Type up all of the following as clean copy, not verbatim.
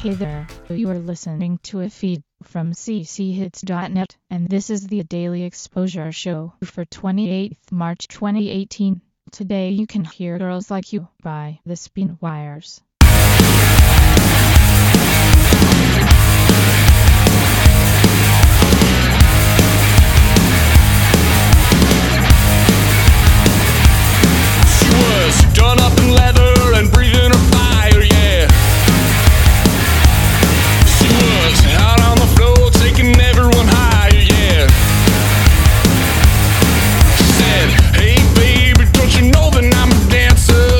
Hey there, you are listening to a feed from cchits.net, and this is the Daily Exposure Show for 28th March 2018. Today you can hear Girls Like You by The Spin Wires. She was done up in leather and breathing her fire, yeah. She was out on the floor taking everyone higher, yeah. She said, hey baby, don't you know that I'm a dancer?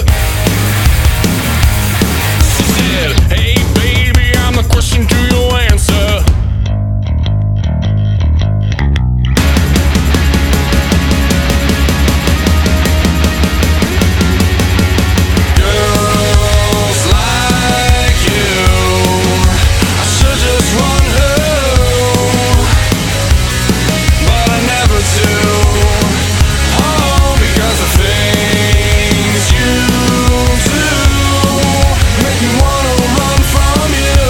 She said, hey baby, I'm the question to your answer. Girls like you, I should just run who, but I never do. Oh, because the things you do make me wanna run from you,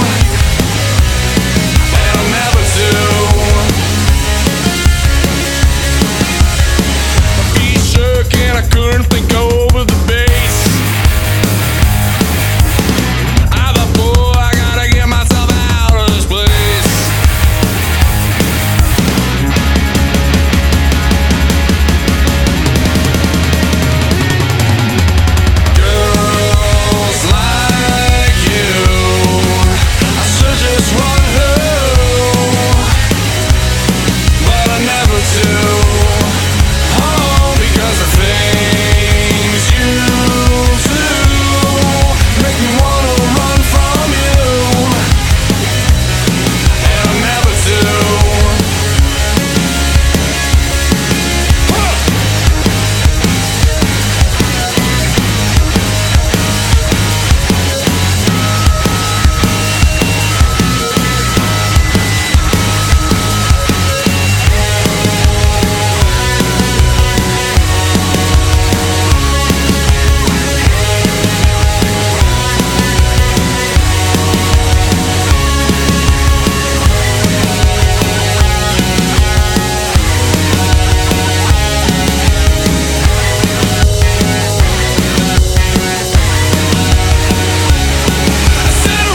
and I never do. My feet shook and I couldn't think over the bass. I thought, boy, I gotta get myself out of this place. Girls like you, I should just run who, but I never do. Oh, because the things you do make me wanna run from you, and I never do. Huh. I said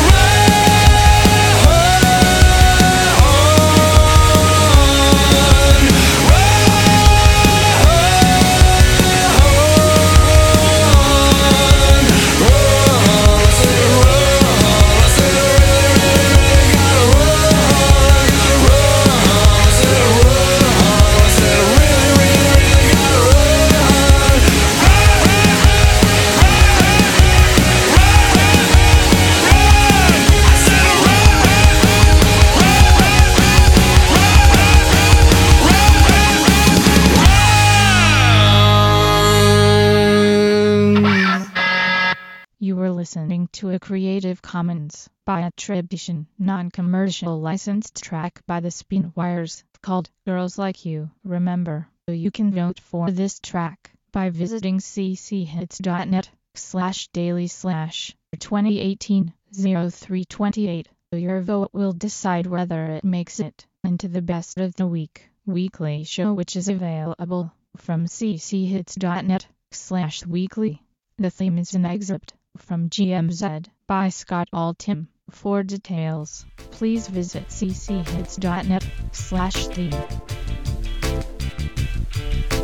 You were listening to a Creative Commons by attribution, non-commercial licensed track by The Spin Wires called Girls Like You. Remember, you can vote for this track by visiting cchits.net/daily/2018-0328. Your vote will decide whether it makes it into the Best of the Week weekly show, which is available from cchits.net/weekly. The theme is an excerpt from GMZ by Scott Altham. For details, please visit cchits.net/theme.